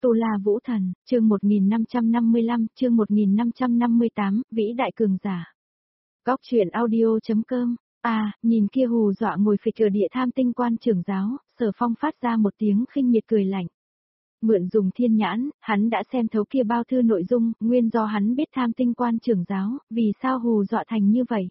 Tu La Vũ Thần, chương 1555, chương 1558, vĩ đại cường giả. Góc truyện audio.com. Nhìn kia hù dọa ngồi phịch ở địa tham tinh quan trưởng giáo, Sở Phong phát ra một tiếng khinh miệt cười lạnh. Mượn dùng thiên nhãn, hắn đã xem thấu kia bao thư nội dung, nguyên do hắn biết tham tinh quan trưởng giáo, vì sao hù dọa thành như vậy.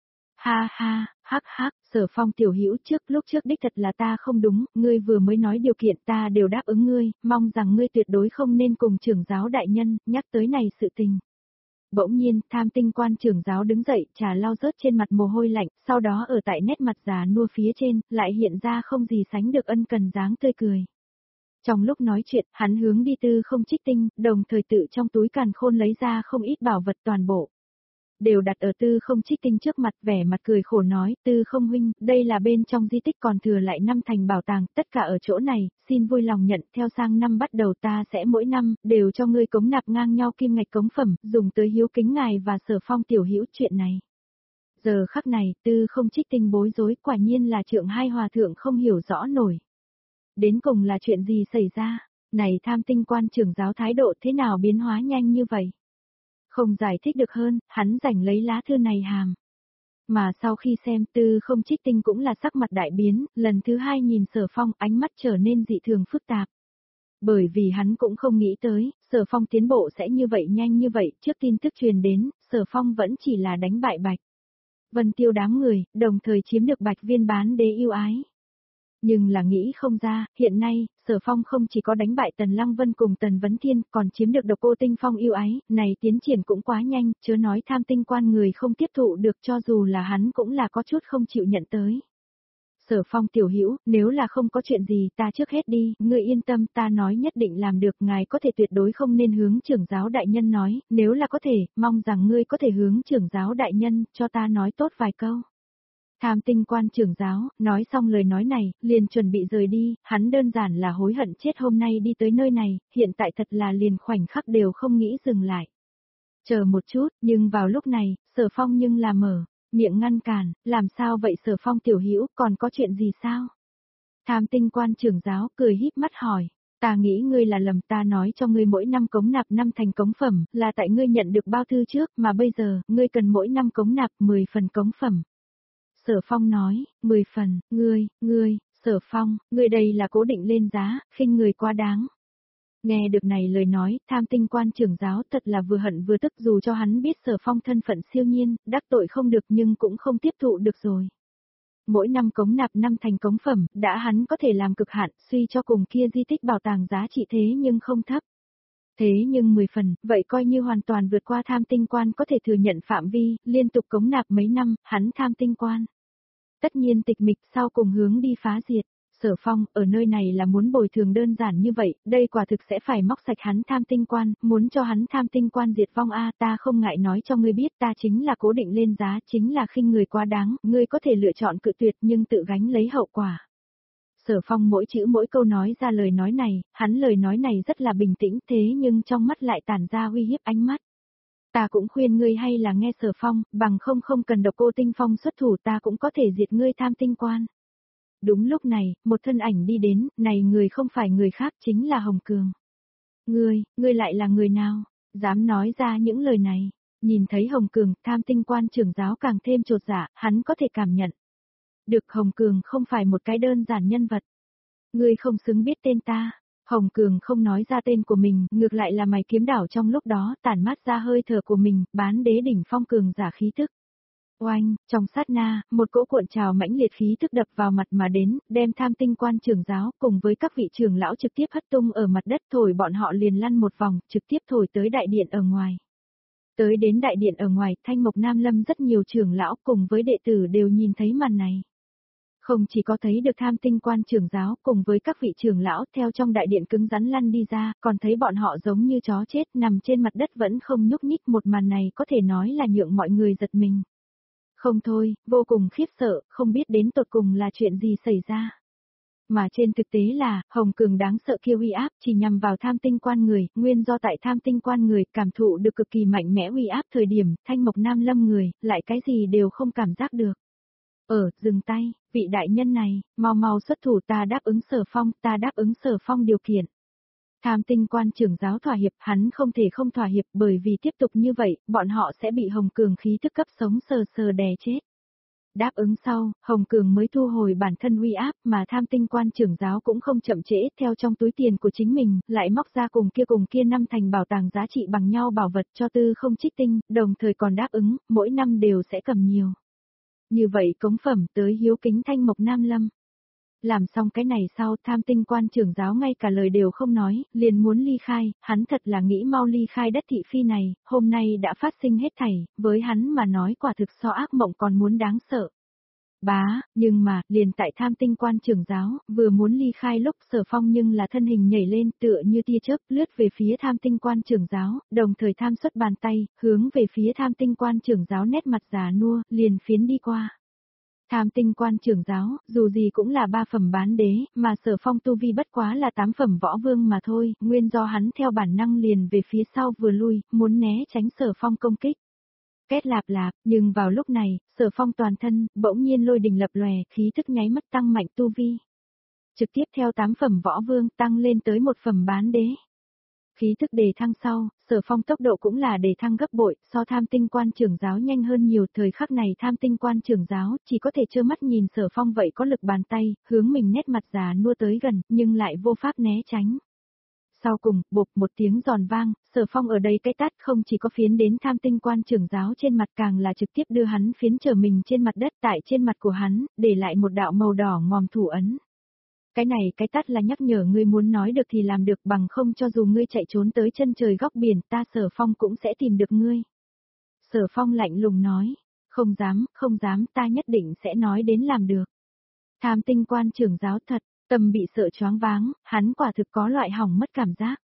Ha ha, hắc hắc, Sở Phong tiểu hữu lúc trước đích thật là ta không đúng, ngươi vừa mới nói điều kiện ta đều đáp ứng ngươi, mong rằng ngươi tuyệt đối không nên cùng trưởng giáo đại nhân, nhắc tới này sự tình. Bỗng nhiên, tham tinh quan trưởng giáo đứng dậy, trà lau rớt trên mặt mồ hôi lạnh, sau đó ở tại nét mặt già nua phía trên, lại hiện ra không gì sánh được ân cần dáng tươi cười. Trong lúc nói chuyện, hắn hướng đi Tư Không Trích Tinh, đồng thời tự trong túi càn khôn lấy ra không ít bảo vật toàn bộ. Đều đặt ở Tư Không Trích Tinh trước mặt, vẻ mặt cười khổ nói, Tư Không huynh, đây là bên trong di tích còn thừa lại 5 thành bảo tàng, tất cả ở chỗ này, xin vui lòng nhận, theo sang năm bắt đầu ta sẽ mỗi năm, đều cho ngươi cống nạp ngang nhau kim ngạch cống phẩm, dùng tới hiếu kính ngài và Sở Phong tiểu hữu chuyện này. Giờ khắc này, Tư Không Trích Tinh bối rối, quả nhiên là Trượng Hai Hòa Thượng không hiểu rõ nổi. Đến cùng là chuyện gì xảy ra, này tham tinh quan trưởng giáo thái độ thế nào biến hóa nhanh như vậy? Không giải thích được hơn, hắn giành lấy lá thư này hàm. Mà sau khi xem Tư Không Trích Tinh cũng là sắc mặt đại biến, lần thứ hai nhìn Sở Phong ánh mắt trở nên dị thường phức tạp. Bởi vì hắn cũng không nghĩ tới, Sở Phong tiến bộ sẽ như vậy nhanh như vậy, trước tin tức truyền đến, Sở Phong vẫn chỉ là đánh bại Bạch Vân Tiêu đám người, đồng thời chiếm được Bạch Viên bán đế yêu ái. Nhưng là nghĩ không ra, hiện nay, Sở Phong không chỉ có đánh bại Tần Lăng Vân cùng Tần Vấn Thiên, còn chiếm được Độc Cô Tinh Phong yêu ái, này tiến triển cũng quá nhanh, chớ nói tham tinh quan người không tiếp thụ được, cho dù là hắn cũng là có chút không chịu nhận tới. Sở Phong tiểu hữu, nếu là không có chuyện gì ta trước hết đi, ngươi yên tâm, ta nói nhất định làm được, ngài có thể tuyệt đối không nên hướng trưởng giáo đại nhân nói, nếu là có thể, mong rằng ngươi có thể hướng trưởng giáo đại nhân, cho ta nói tốt vài câu. Tham tinh quan trưởng giáo, nói xong lời nói này, liền chuẩn bị rời đi, hắn đơn giản là hối hận chết hôm nay đi tới nơi này, hiện tại thật là liền khoảnh khắc đều không nghĩ dừng lại. Chờ một chút, nhưng vào lúc này, Sở Phong nhưng là mở miệng ngăn cản, làm sao vậy Sở Phong tiểu hữu, còn có chuyện gì sao? Tham tinh quan trưởng giáo cười híp mắt hỏi, ta nghĩ ngươi là lầm, ta nói cho ngươi mỗi năm cống nạp 5 thành cống phẩm, là tại ngươi nhận được bao thư trước, mà bây giờ, ngươi cần mỗi năm cống nạp 10 phần cống phẩm. Sở Phong nói, 10 phần, ngươi, Sở Phong, ngươi đây là cố định lên giá, khinh người quá đáng. Nghe được này lời nói, tham tinh quan trưởng giáo thật là vừa hận vừa tức, dù cho hắn biết Sở Phong thân phận siêu nhiên, đắc tội không được nhưng cũng không tiếp thụ được rồi. Mỗi năm cống nạp 5 thành cống phẩm, đã hắn có thể làm cực hạn, suy cho cùng kia di tích bảo tàng giá trị thế nhưng không thấp. Thế nhưng 10 phần, vậy coi như hoàn toàn vượt qua tham tinh quan có thể thừa nhận phạm vi, liên tục cống nạp mấy năm, hắn tham tinh quan. Tất nhiên tịch mịch sau cùng hướng đi phá diệt. Sở Phong, ở nơi này là muốn bồi thường đơn giản như vậy, đây quả thực sẽ phải móc sạch hắn tham tinh quan, muốn cho hắn tham tinh quan diệt vong ta không ngại nói cho ngươi biết, ta chính là cố định lên giá, chính là khinh người quá đáng, ngươi có thể lựa chọn cự tuyệt nhưng tự gánh lấy hậu quả. Sở Phong mỗi chữ mỗi câu nói ra lời nói này, hắn lời nói này rất là bình tĩnh thế nhưng trong mắt lại tản ra uy hiếp ánh mắt. Ta cũng khuyên ngươi hay là nghe Sở Phong, bằng không cần Độc Cô Tinh Phong xuất thủ ta cũng có thể diệt ngươi tham tinh quan. Đúng lúc này, một thân ảnh đi đến, này người không phải người khác chính là Hồng Cường. Ngươi lại là người nào, dám nói ra những lời này, nhìn thấy Hồng Cường, tham tinh quan trưởng giáo càng thêm chột dạ, hắn có thể cảm nhận. Được Hồng Cường không phải một cái đơn giản nhân vật. Ngươi không xứng biết tên ta. Hồng Cường không nói ra tên của mình, ngược lại là mày kiếm đảo trong lúc đó tản mát ra hơi thở của mình, bán đế đỉnh phong cường giả khí tức. Oanh, trong sát na, một cỗ cuộn trào mãnh liệt khí tức đập vào mặt mà đến, đem tham tinh quan trưởng giáo cùng với các vị trưởng lão trực tiếp hất tung ở mặt đất, thổi bọn họ liền lăn một vòng, trực tiếp thổi tới đại điện ở ngoài. Tới đến đại điện ở ngoài, Thanh Mộc Nam Lâm rất nhiều trưởng lão cùng với đệ tử đều nhìn thấy màn này. Không chỉ có thấy được tham tinh quan trưởng giáo cùng với các vị trưởng lão theo trong đại điện cứng rắn lăn đi ra, còn thấy bọn họ giống như chó chết nằm trên mặt đất vẫn không nhúc nhích, một màn này có thể nói là nhượng mọi người giật mình. Không thôi, vô cùng khiếp sợ, không biết đến tột cùng là chuyện gì xảy ra. Mà trên thực tế là, Hồng Cường đáng sợ kia uy áp chỉ nhằm vào tham tinh quan người, nguyên do tại tham tinh quan người cảm thụ được cực kỳ mạnh mẽ uy áp thời điểm, Thanh Mộc Nam Lâm người, lại cái gì đều không cảm giác được. Dừng tay, vị đại nhân này, mau xuất thủ ta đáp ứng Sở Phong điều kiện. Tham tinh quan trưởng giáo thỏa hiệp, hắn không thể không thỏa hiệp bởi vì tiếp tục như vậy, bọn họ sẽ bị Hồng Cường khí thức cấp sống sờ sờ đè chết. Đáp ứng sau, Hồng Cường mới thu hồi bản thân uy áp mà tham tinh quan trưởng giáo cũng không chậm trễ theo trong túi tiền của chính mình, lại móc ra cùng kia 5 thành bảo tàng giá trị bằng nhau bảo vật cho Tư Không Trích Tinh, đồng thời còn đáp ứng, mỗi năm đều sẽ cầm nhiều. Như vậy cống phẩm tới hiếu kính Thanh Mộc Nam Lâm. Làm xong cái này sau tham tinh quan trưởng giáo ngay cả lời đều không nói, liền muốn ly khai, hắn thật là nghĩ mau ly khai đất thị phi này, hôm nay đã phát sinh hết thảy, với hắn mà nói quả thực so ác mộng còn muốn đáng sợ. Nhưng mà, liền tại tham tinh quan trưởng giáo, vừa muốn ly khai lúc Sở Phong nhưng là thân hình nhảy lên tựa như tia chớp lướt về phía tham tinh quan trưởng giáo, đồng thời tham xuất bàn tay, hướng về phía tham tinh quan trưởng giáo nét mặt già nua, liền phiến đi qua. Tham tinh quan trưởng giáo, dù gì cũng là 3 phẩm bán đế, mà Sở Phong tu vi bất quá là 8 phẩm võ vương mà thôi, nguyên do hắn theo bản năng liền về phía sau vừa lui, muốn né tránh Sở Phong công kích. Két lạp lạp, nhưng vào lúc này, Sở Phong toàn thân, bỗng nhiên lôi đình lập lòe, khí thức nháy mắt tăng mạnh tu vi. Trực tiếp theo 8 phẩm võ vương tăng lên tới 1 phẩm bán đế. Khí thức đề thăng sau, Sở Phong tốc độ cũng là đề thăng gấp bội, so tham tinh quan trưởng giáo nhanh hơn nhiều. Thời khắc này tham tinh quan trưởng giáo chỉ có thể trơ mắt nhìn Sở Phong vậy có lực bàn tay, hướng mình nét mặt già nua tới gần, nhưng lại vô pháp né tránh. Sau cùng, bộp một tiếng giòn vang, Sở Phong ở đây cái tát không chỉ có phiến đến tham tinh quan trưởng giáo trên mặt càng là trực tiếp đưa hắn phiến trở mình trên mặt đất tại trên mặt của hắn, để lại một đạo màu đỏ ngòm thủ ấn. Cái này cái tát là nhắc nhở ngươi muốn nói được thì làm được bằng không cho dù ngươi chạy trốn tới chân trời góc biển ta Sở Phong cũng sẽ tìm được ngươi. Sở Phong lạnh lùng nói, không dám ta nhất định sẽ nói đến làm được. Tham tinh quan trưởng giáo thật. Tâm bị sợ choáng váng, hắn quả thực có loại hỏng mất cảm giác.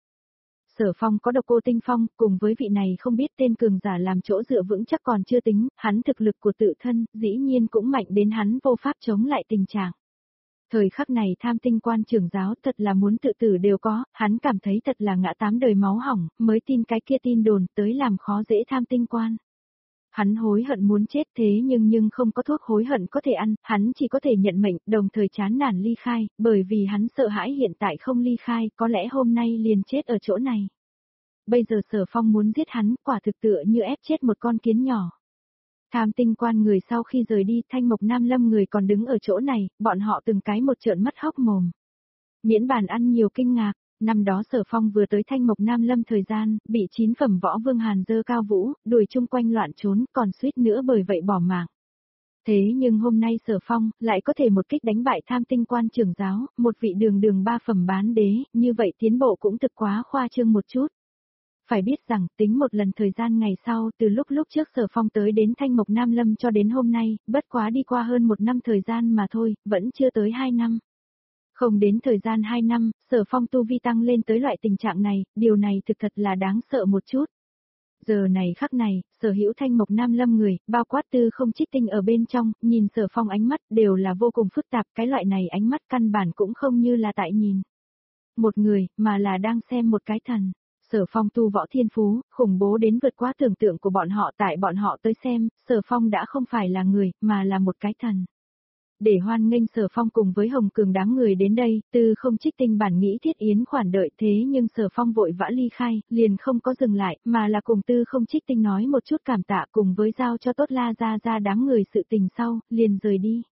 Sở Phong có độc cô tinh phong, cùng với vị này không biết tên cường giả làm chỗ dựa vững chắc còn chưa tính, hắn thực lực của tự thân, dĩ nhiên cũng mạnh đến hắn vô pháp chống lại tình trạng. Thời khắc này tham tinh quan trưởng giáo thật là muốn tự tử đều có, hắn cảm thấy thật là ngã 8 đời máu hỏng, mới tin cái kia tin đồn tới làm khó dễ tham tinh quan. Hắn hối hận muốn chết thế nhưng không có thuốc hối hận có thể ăn, hắn chỉ có thể nhận mệnh, đồng thời chán nản ly khai, bởi vì hắn sợ hãi hiện tại không ly khai, có lẽ hôm nay liền chết ở chỗ này. Bây giờ Sở Phong muốn giết hắn, quả thực tựa như ép chết một con kiến nhỏ. Tham tinh quan người sau khi rời đi, Thanh Mộc Nam Lâm người còn đứng ở chỗ này, bọn họ từng cái một trợn mắt hốc mồm. Miễn bàn ăn nhiều kinh ngạc. Năm đó Sở Phong vừa tới Thanh Mộc Nam Lâm thời gian, bị 9 phẩm võ vương Hàn dơ cao vũ, đuổi chung quanh loạn trốn, còn suýt nữa bởi vậy bỏ mạng. Thế nhưng hôm nay Sở Phong lại có thể một kích đánh bại tham tinh quan trưởng giáo, một vị đường 3 phẩm bán đế, như vậy tiến bộ cũng thực quá khoa trương một chút. Phải biết rằng tính một lần thời gian ngày sau từ lúc trước Sở Phong tới đến Thanh Mộc Nam Lâm cho đến hôm nay, bất quá đi qua hơn 1 năm thời gian mà thôi, vẫn chưa tới 2 năm. Không đến thời gian 2 năm, Sở Phong tu vi tăng lên tới loại tình trạng này, điều này thực thật là đáng sợ một chút. Giờ này khắc này, sở hữu Thanh Mộc Nam Lâm người, bao quát Tư Không Trích Tinh ở bên trong, nhìn Sở Phong ánh mắt đều là vô cùng phức tạp, cái loại này ánh mắt căn bản cũng không như là tại nhìn một người, mà là đang xem một cái thần. Sở Phong tu võ thiên phú, khủng bố đến vượt quá tưởng tượng của bọn họ, tại bọn họ tới xem, Sở Phong đã không phải là người, mà là một cái thần. Để hoan nghênh Sở Phong cùng với Hồng Cường đám người đến đây, Tư Không Trích Tinh bản nghĩ Thiết Yến khoản đợi thế nhưng Sở Phong vội vã ly khai, liền không có dừng lại, mà là cùng Tư Không Trích Tinh nói một chút cảm tạ cùng với giao cho tốt la ra đám người sự tình sau, liền rời đi.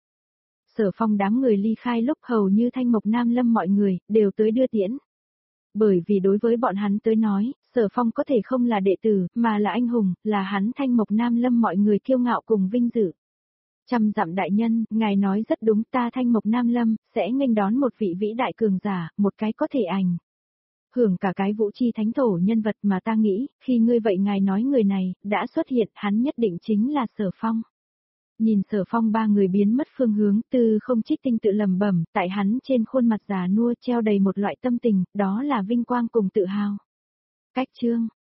Sở Phong đám người ly khai lúc hầu như Thanh Mộc Nam Lâm mọi người, đều tới đưa tiễn. Bởi vì đối với bọn hắn tới nói, Sở Phong có thể không là đệ tử, mà là anh hùng, là hắn Thanh Mộc Nam Lâm mọi người kiêu ngạo cùng vinh dự. Trăm dặm đại nhân, ngài nói rất đúng, ta Thanh Mộc Nam Lâm, sẽ nghênh đón một vị vĩ đại cường giả, một cái có thể ảnh hưởng cả cái vũ chi thánh thổ nhân vật mà ta nghĩ, khi ngươi vậy ngài nói người này, đã xuất hiện, hắn nhất định chính là Sở Phong. Nhìn Sở Phong ba người biến mất phương hướng, Tư Không Trích Tinh tự lẩm bẩm, tại hắn trên khuôn mặt già nua treo đầy một loại tâm tình, đó là vinh quang cùng tự hào. Cách chương